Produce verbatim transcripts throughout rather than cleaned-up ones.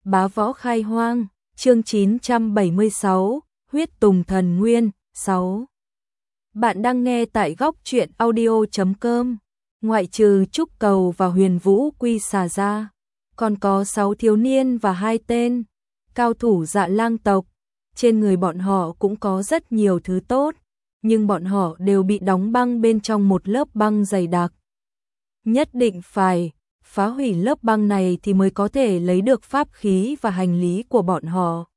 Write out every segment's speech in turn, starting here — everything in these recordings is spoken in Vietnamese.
Bá Võ Khai Hoang, chương chín trăm bảy mươi sáu, Huyết Tùng Thần Nguyên, sáu. Bạn đang nghe tại góc truyện audio chấm com. Ngoại trừ Trúc Cầu và Huyền Vũ Quy xà ra, còn có sáu thiếu niên và hai tên cao thủ Dạ Lang tộc. Trên người bọn họ cũng có rất nhiều thứ tốt, nhưng bọn họ đều bị đóng băng bên trong một lớp băng dày đặc. Nhất định phải phá hủy lớp băng này thì mới có thể lấy được pháp khí và hành lý của bọn họ.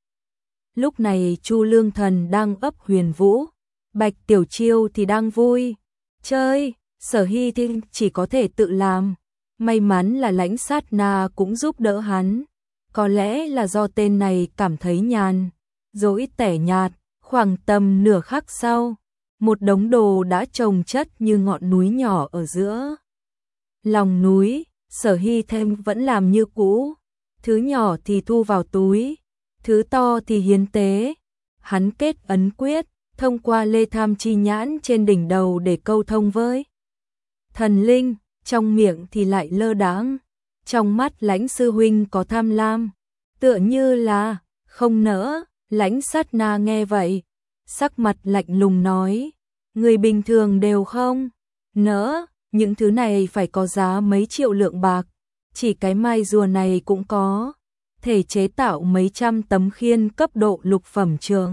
Lúc này Chu Lương Thần đang ấp Huyền Vũ, Bạch Tiểu Chiêu thì đang vui chơi, Sở Hy thì chỉ có thể tự làm. May mắn là Lãnh Sát Na cũng giúp đỡ hắn. Có lẽ là do tên này cảm thấy nhàn rỗi tẻ nhạt. Khoảng tầm nửa khắc sau, một đống đồ đã chồng chất như ngọn núi nhỏ ở giữa lòng núi. Sở Hy thêm vẫn làm như cũ, thứ nhỏ thì thu vào túi, thứ to thì hiến tế. Hắn kết ấn quyết, thông qua lê tham chi nhãn trên đỉnh đầu để câu thông với thần linh, trong miệng thì lại lơ đãng. Trong mắt Lãnh sư huynh có tham lam, tựa như là không nỡ. Lãnh Sát Na nghe vậy, sắc mặt lạnh lùng nói, người bình thường đều không nỡ, những thứ này phải có giá mấy triệu lượng bạc, chỉ cái mai rùa này cũng có thể chế tạo mấy trăm tấm khiên cấp độ lục phẩm trường.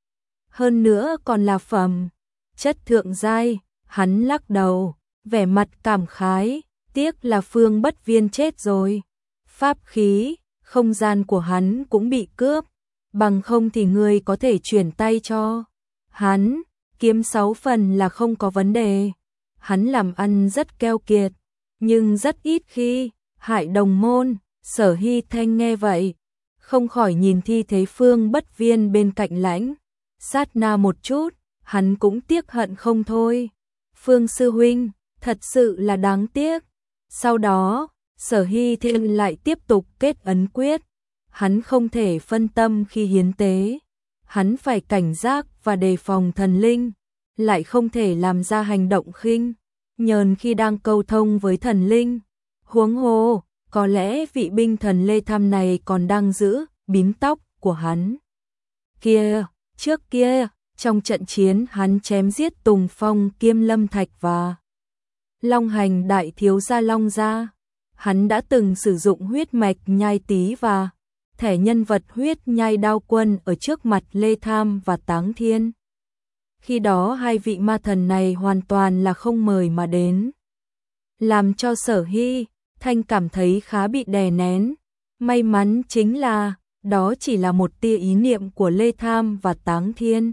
Hơn nữa còn là phẩm chất thượng giai. Hắn lắc đầu, vẻ mặt cảm khái, tiếc là Phương Bất Viên chết rồi. Pháp khí, không gian của hắn cũng bị cướp, bằng không thì ngươi có thể chuyển tay cho hắn, kiếm sáu phần là không có vấn đề. Hắn làm ăn rất keo kiệt, nhưng rất ít khi hại đồng môn. Sở Hy Thanh nghe vậy, không khỏi nhìn thi thế Phương Bất Viên bên cạnh Lãnh Sát Na một chút, hắn cũng tiếc hận không thôi. Phương sư huynh, thật sự là đáng tiếc. Sau đó, Sở Hy Thanh lại tiếp tục kết ấn quyết. Hắn không thể phân tâm khi hiến tế, hắn phải cảnh giác và đề phòng thần linh, lại không thể làm ra hành động khinh nhờn khi đang câu thông với thần linh. Huống hồ, có lẽ vị binh thần Lê Tham này còn đang giữ bím tóc của hắn. Kia, trước kia, trong trận chiến hắn chém giết Tùng Phong Kiêm Lâm Thạch và Long Hành đại thiếu gia Long gia, hắn đã từng sử dụng huyết mạch nhai tí và thẻ nhân vật huyết nhai đao quân ở trước mặt Lê Tham và Táng Thiên. Khi đó hai vị ma thần này hoàn toàn là không mời mà đến, làm cho Sở Hy Thanh cảm thấy khá bị đè nén. May mắn chính là đó chỉ là một tia ý niệm của Lê Tham và Táng Thiên,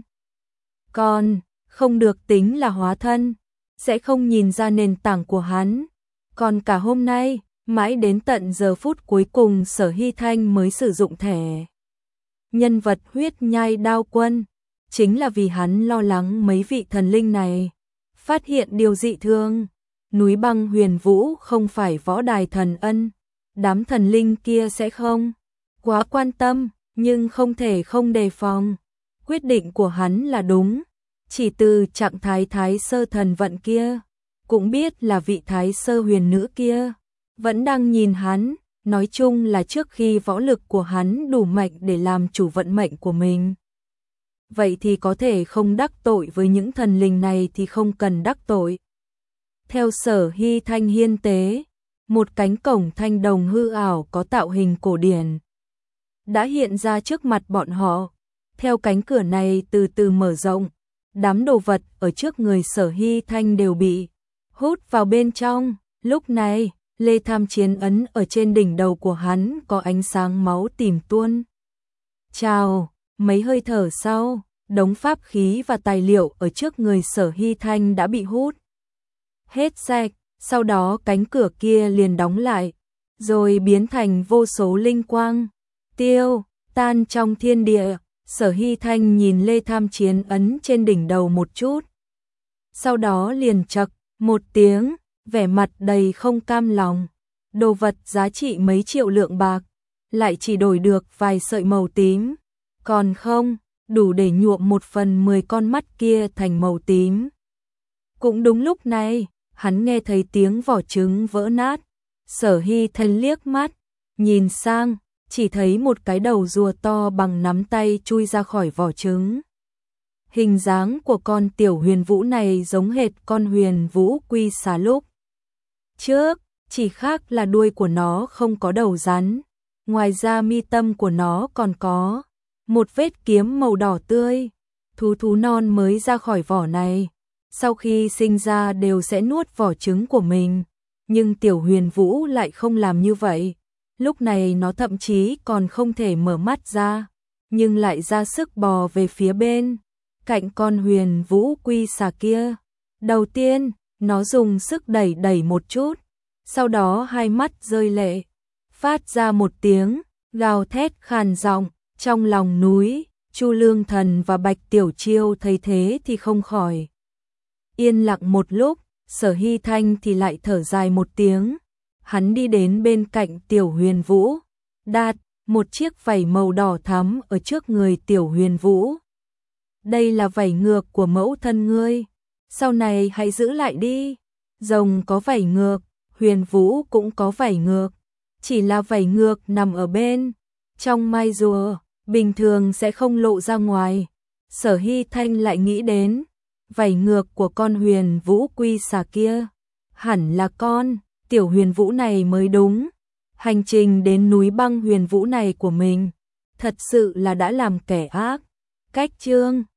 còn không được tính là hóa thân, sẽ không nhìn ra nền tảng của hắn. Còn cả hôm nay, mãi đến tận giờ phút cuối cùng Sở Hy Thanh mới sử dụng thẻ nhân vật huyết nhai đao quân, chính là vì hắn lo lắng mấy vị thần linh này phát hiện điều dị thường. Núi băng Huyền Vũ không phải võ đài thần ân, đám thần linh kia sẽ không quá quan tâm, nhưng không thể không đề phòng. Quyết định của hắn là đúng, chỉ từ trạng thái thái sơ thần vận kia, cũng biết là vị thái sơ huyền nữ kia vẫn đang nhìn hắn. Nói chung là trước khi võ lực của hắn đủ mạnh để làm chủ vận mệnh của mình, vậy thì có thể không đắc tội với những thần linh này thì không cần đắc tội. Theo Sở Hy Thanh hiên tế, một cánh cổng thanh đồng hư ảo có tạo hình cổ điển đã hiện ra trước mặt bọn họ. Theo cánh cửa này từ từ mở rộng, đám đồ vật ở trước người Sở Hy Thanh đều bị hút vào bên trong. Lúc này, Lê Tham chiến ấn ở trên đỉnh đầu của hắn có ánh sáng máu tìm tuôn trào. Mấy hơi thở sau, đống pháp khí và tài liệu ở trước người Sở Hy Thanh đã bị hút hết sạch. Sau đó cánh cửa kia liền đóng lại, rồi biến thành vô số linh quang tiêu tan trong thiên địa. Sở Hy Thanh nhìn Lê Tham chiến ấn trên đỉnh đầu một chút, sau đó liền chậc một tiếng, vẻ mặt đầy không cam lòng. Đồ vật giá trị mấy triệu lượng bạc, lại chỉ đổi được vài sợi màu tím, còn không đủ để nhuộm một phần mười con mắt kia thành màu tím. Cũng đúng lúc này, hắn nghe thấy tiếng vỏ trứng vỡ nát. Sở Hy Thanh liếc mắt nhìn sang, chỉ thấy một cái đầu rùa to bằng nắm tay chui ra khỏi vỏ trứng. Hình dáng của con tiểu huyền vũ này giống hệt con huyền vũ quy xà lúc trước, chỉ khác là đuôi của nó không có đầu rắn. Ngoài ra mi tâm của nó còn có một vết kiếm màu đỏ tươi. Thú thú non mới ra khỏi vỏ này, sau khi sinh ra đều sẽ nuốt vỏ trứng của mình. Nhưng tiểu huyền vũ lại không làm như vậy. Lúc này nó thậm chí còn không thể mở mắt ra, nhưng lại ra sức bò về phía bên cạnh con huyền vũ quy xà kia. Đầu tiên, nó dùng sức đẩy đẩy một chút, sau đó hai mắt rơi lệ, phát ra một tiếng gào thét khàn giọng. Trong lòng núi, Chu Lương Thần và Bạch Tiểu Chiêu thấy thế thì không khỏi yên lặng một lúc. Sở Hy Thanh thì lại thở dài một tiếng. Hắn đi đến bên cạnh tiểu huyền vũ, đặt một chiếc vảy màu đỏ thắm ở trước người tiểu huyền vũ. Đây là vảy ngược của mẫu thân ngươi, sau này hãy giữ lại đi. Rồng có vảy ngược, huyền vũ cũng có vảy ngược, chỉ là vảy ngược nằm ở bên trong mai rùa, bình thường sẽ không lộ ra ngoài. Sở Hy Thanh lại nghĩ đến vảy ngược của con huyền vũ quy xà kia, hẳn là con tiểu huyền vũ này mới đúng. Hành trình đến núi băng huyền vũ này của mình, thật sự là đã làm kẻ ác. Cách chương